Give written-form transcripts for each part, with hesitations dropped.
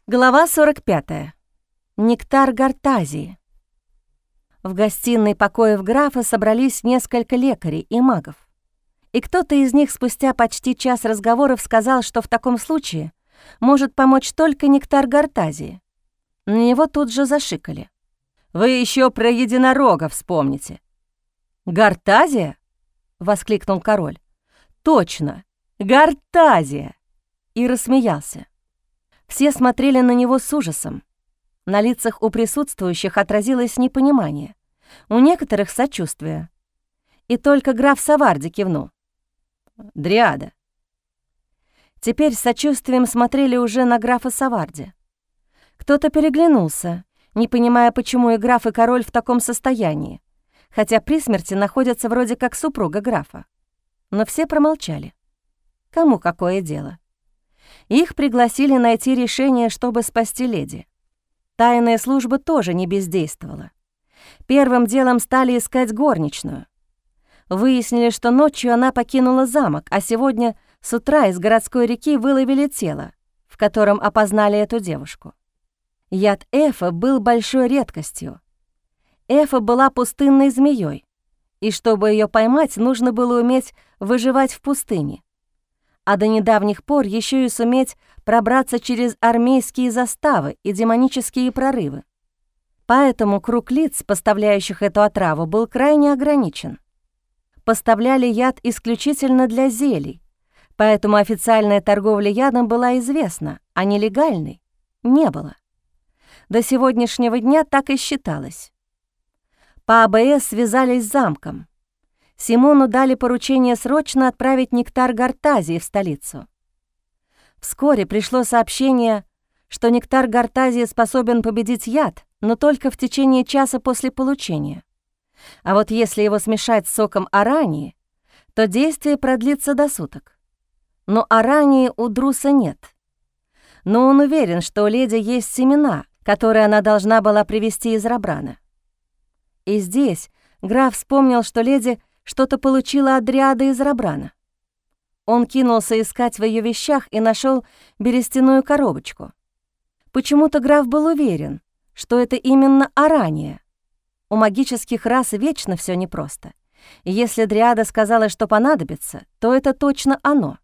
Глава 45. Нектар Гортазии. В гостиной покоев графа собрались несколько лекарей и магов. И кто-то из них спустя почти час разговоров сказал, что в таком случае может помочь только нектар Гортазии. На него тут же зашикали. «Вы еще про единорога вспомните». «Гортазия?» — воскликнул король. «Точно, Гортазия!» И рассмеялся. Все смотрели на него с ужасом. На лицах у присутствующих отразилось непонимание, у некоторых — сочувствие. И только граф Саварди кивнул. «Дриада». Теперь с сочувствием смотрели уже на графа Саварди. Кто-то переглянулся, не понимая, почему и граф, и король в таком состоянии, хотя при смерти находятся вроде как супруга графа. Но все промолчали. Кому какое дело? Их пригласили найти решение, чтобы спасти леди. Тайная служба тоже не бездействовала. Первым делом стали искать горничную. Выяснили, что ночью она покинула замок, а сегодня с утра из городской реки выловили тело, в котором опознали эту девушку. Яд Эфа был большой редкостью. Эфа была пустынной змеей, и чтобы ее поймать, нужно было уметь выживать в пустыне, а до недавних пор еще и суметь пробраться через армейские заставы и демонические прорывы. Поэтому круг лиц, поставляющих эту отраву, был крайне ограничен. Поставляли яд исключительно для зелий, поэтому официальная торговля ядом была известна, а нелегальной не было. До сегодняшнего дня так и считалось. По АБС связались с замком. Симону дали поручение срочно отправить нектар Гортазии в столицу. Вскоре пришло сообщение, что нектар Гортазии способен победить яд, но только в течение часа после получения. А вот если его смешать с соком арании, то действие продлится до суток. Но арании у Друса нет. Но он уверен, что у леди есть семена, которые она должна была привезти из Рабрана. И здесь граф вспомнил, что леди что-то получила от дриады из Рабрана. Он кинулся искать в ее вещах и нашел берестяную коробочку. Почему-то граф был уверен, что это именно арания. У магических рас вечно все непросто. И если дриада сказала, что понадобится, то это точно оно.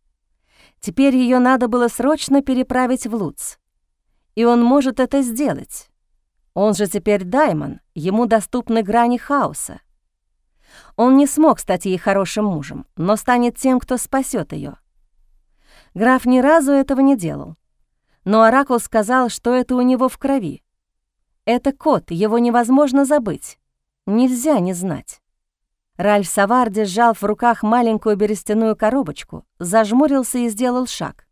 Теперь ее надо было срочно переправить в Луц. И он может это сделать. Он же теперь Даймон, ему доступны грани хаоса. Он не смог стать ей хорошим мужем, но станет тем, кто спасет ее. Граф ни разу этого не делал, но оракул сказал, что это у него в крови. Это код, его невозможно забыть, нельзя не знать. Ральф Саварди, сжал в руках маленькую берестяную коробочку, зажмурился и сделал шаг.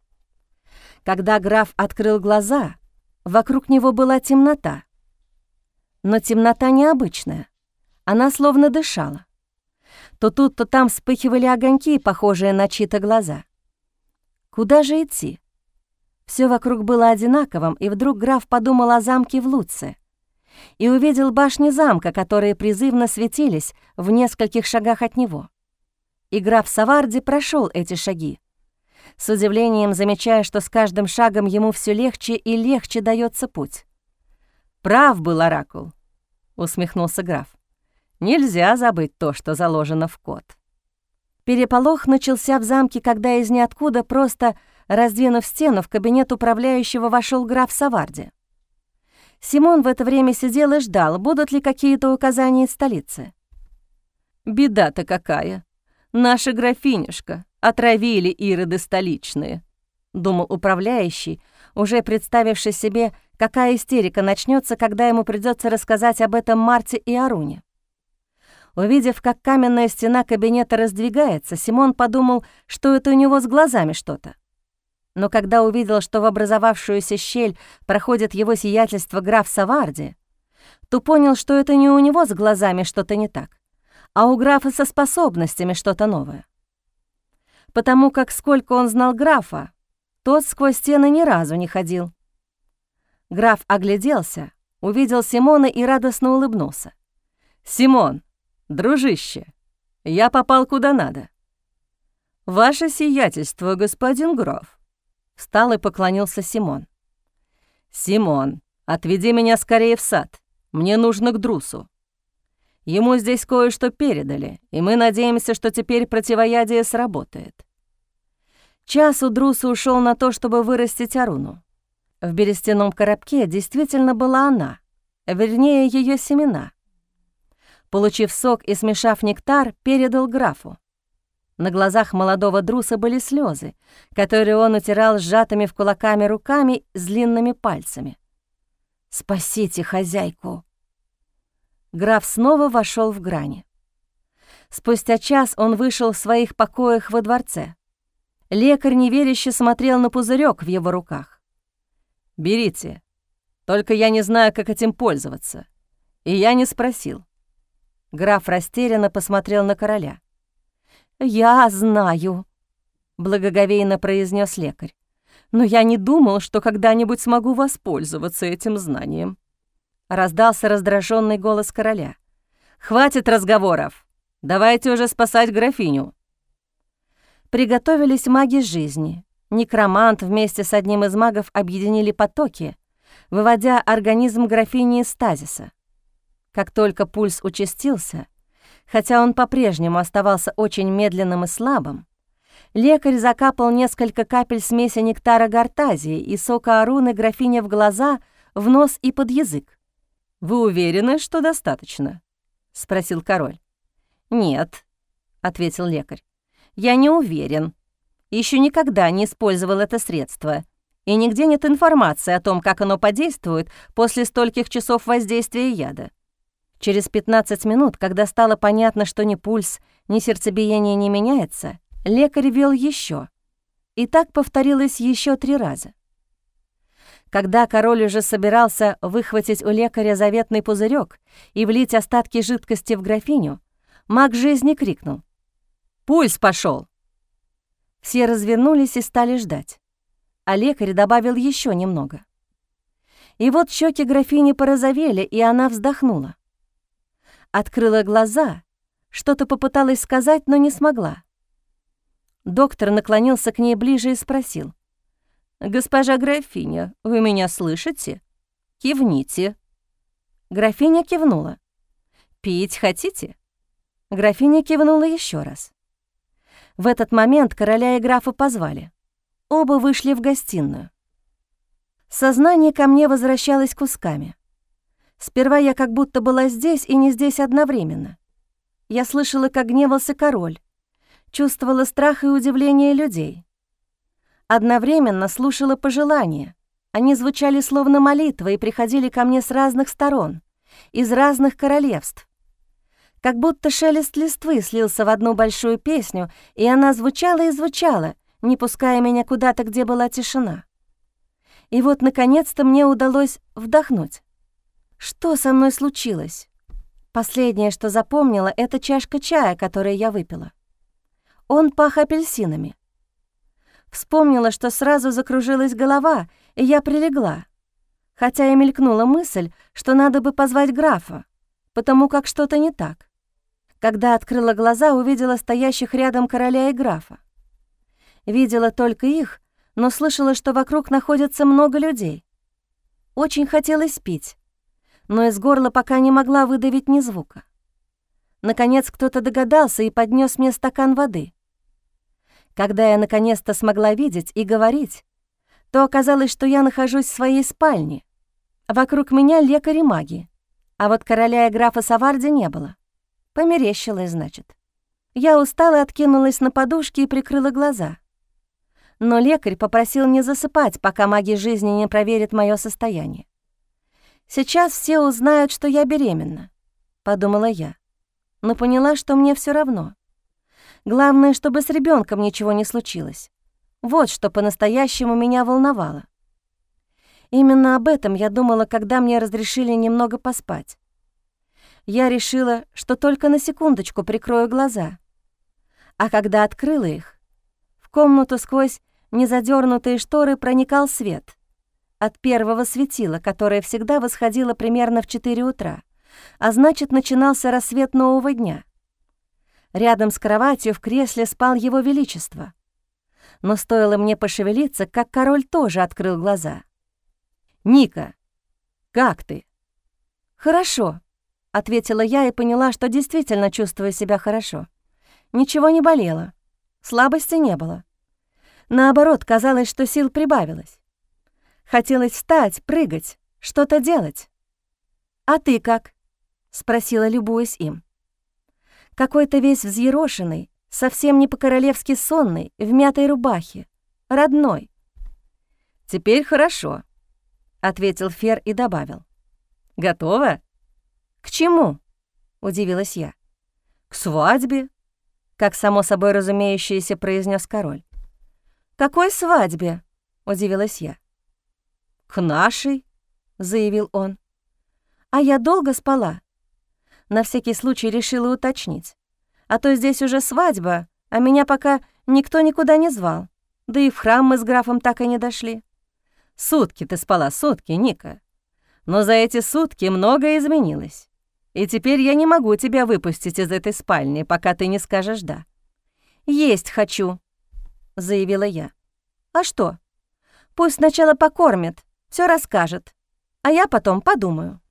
Когда граф открыл глаза, вокруг него была темнота. Но темнота необычная. Она словно дышала. То тут, то там вспыхивали огоньки, похожие на чьи-то глаза. Куда же идти? Все вокруг было одинаковым, и вдруг граф подумал о замке в Луце и увидел башни замка, которые призывно светились в нескольких шагах от него. И граф Саварди прошел эти шаги, с удивлением замечая, что с каждым шагом ему все легче и легче дается путь. «Прав был оракул», — усмехнулся граф. «Нельзя забыть то, что заложено в код». Переполох начался в замке, когда из ниоткуда, просто раздвинув стену, в кабинет управляющего вошел граф Саварди. Симон в это время сидел и ждал, будут ли какие-то указания из столицы. «Беда-то какая! Наша графинюшка отравили ироды столичные», — думал управляющий, уже представивший себе, какая истерика начнется, когда ему придется рассказать об этом Марте и Аруне. Увидев, как каменная стена кабинета раздвигается, Симон подумал, что это у него с глазами что-то. Но когда увидел, что в образовавшуюся щель проходит его сиятельство граф Саварди, то понял, что это не у него с глазами что-то не так, а у графа со способностями что-то новое. Потому как, сколько он знал графа, тот сквозь стены ни разу не ходил. Граф огляделся, увидел Симона и радостно улыбнулся. «Симон, дружище, я попал куда надо». «Ваше сиятельство, господин граф», — встал и поклонился Симон. «Симон, отведи меня скорее в сад. Мне нужно к Друсу. Ему здесь кое-что передали, и мы надеемся, что теперь противоядие сработает». Час у Друса ушел на то, чтобы вырастить Аруну. В берестяном коробке действительно была она, вернее, ее семена. Получив сок и смешав нектар, передал графу. На глазах молодого Друса были слезы, которые он утирал сжатыми в кулаками руками с длинными пальцами. «Спасите хозяйку!» Граф снова вошел в грани. Спустя час он вышел в своих покоях во дворце. Лекарь неверяще смотрел на пузырек в его руках. «Берите. Только я не знаю, как этим пользоваться. И я не спросил». Граф растерянно посмотрел на короля. «Я знаю», — благоговейно произнес лекарь. «Но я не думал, что когда-нибудь смогу воспользоваться этим знанием». Раздался раздраженный голос короля. «Хватит разговоров! Давайте уже спасать графиню!» Приготовились маги жизни. Некромант вместе с одним из магов объединили потоки, выводя организм графини из стазиса. Как только пульс участился, хотя он по-прежнему оставался очень медленным и слабым, лекарь закапал несколько капель смеси нектара гортазии и сока аруны графине в глаза, в нос и под язык. «Вы уверены, что достаточно?» — спросил король. «Нет», — ответил лекарь. «Я не уверен. Еще никогда не использовал это средство, и нигде нет информации о том, как оно подействует после стольких часов воздействия яда». Через 15 минут, когда стало понятно, что ни пульс, ни сердцебиение не меняется, лекарь ввел еще. И так повторилось еще 3 раза. Когда король уже собирался выхватить у лекаря заветный пузырек и влить остатки жидкости в графиню, маг жизни крикнул: «Пульс пошел!» Все развернулись и стали ждать, а лекарь добавил еще немного. И вот щеки графини порозовели, и она вздохнула. Открыла глаза, что-то попыталась сказать, но не смогла. Доктор наклонился к ней ближе и спросил: «Госпожа графиня, вы меня слышите? Кивните». Графиня кивнула. «Пить хотите?» Графиня кивнула еще раз. В этот момент короля и графа позвали. Оба вышли в гостиную. Сознание ко мне возвращалось кусками. Сперва я как будто была здесь и не здесь одновременно. Я слышала, как гневался король, чувствовала страх и удивление людей. Одновременно слушала пожелания. Они звучали словно молитва и приходили ко мне с разных сторон, из разных королевств. Как будто шелест листвы слился в одну большую песню, и она звучала и звучала, не пуская меня куда-то, где была тишина. И вот, наконец-то, мне удалось вдохнуть. Что со мной случилось? Последнее, что запомнила, это чашка чая, которую я выпила. Он пах апельсинами. Вспомнила, что сразу закружилась голова, и я прилегла, хотя и мелькнула мысль, что надо бы позвать графа, потому как что-то не так. Когда открыла глаза, увидела стоящих рядом короля и графа. Видела только их, но слышала, что вокруг находится много людей. Очень хотелось пить, но из горла пока не могла выдавить ни звука. Наконец кто-то догадался и поднес мне стакан воды. Когда я наконец-то смогла видеть и говорить, то оказалось, что я нахожусь в своей спальне. Вокруг меня лекари и маги, а вот короля и графа Саварди не было. Померещилась, значит. Я устала, откинулась на подушки и прикрыла глаза. Но лекарь попросил не засыпать, пока маги жизни не проверят мое состояние. «Сейчас все узнают, что я беременна», — подумала я, но поняла, что мне все равно. Главное, чтобы с ребенком ничего не случилось. Вот что по-настоящему меня волновало. Именно об этом я думала, когда мне разрешили немного поспать. Я решила, что только на секундочку прикрою глаза. А когда открыла их, в комнату сквозь незадернутые шторы проникал свет от первого светила, которое всегда восходило примерно в 4 утра, а значит, начинался рассвет нового дня. Рядом с кроватью в кресле спал его величество. Но стоило мне пошевелиться, как король тоже открыл глаза. «Ника, как ты?» «Хорошо», — ответила я и поняла, что действительно чувствую себя хорошо. Ничего не болело, слабости не было. Наоборот, казалось, что сил прибавилось. Хотелось встать, прыгать, что-то делать. «А ты как?» — спросила, любуясь им. Какой-то весь взъерошенный, совсем не по-королевски сонный, в мятой рубахе, родной. «Теперь хорошо», — ответил Фер и добавил. «Готова?» «К чему?» — удивилась я. «К свадьбе», — как само собой разумеющееся произнес король. «Какой свадьбе?» — удивилась я. «К нашей», — заявил он. А я долго спала. На всякий случай решила уточнить. А то здесь уже свадьба, а меня пока никто никуда не звал. Да и в храм мы с графом так и не дошли. «Сутки ты спала, сутки, Ника. Но за эти сутки многое изменилось. И теперь я не могу тебя выпустить из этой спальни, пока ты не скажешь «да». «Есть хочу», — заявила я. «А что? Пусть сначала покормит, все расскажет, а я потом подумаю».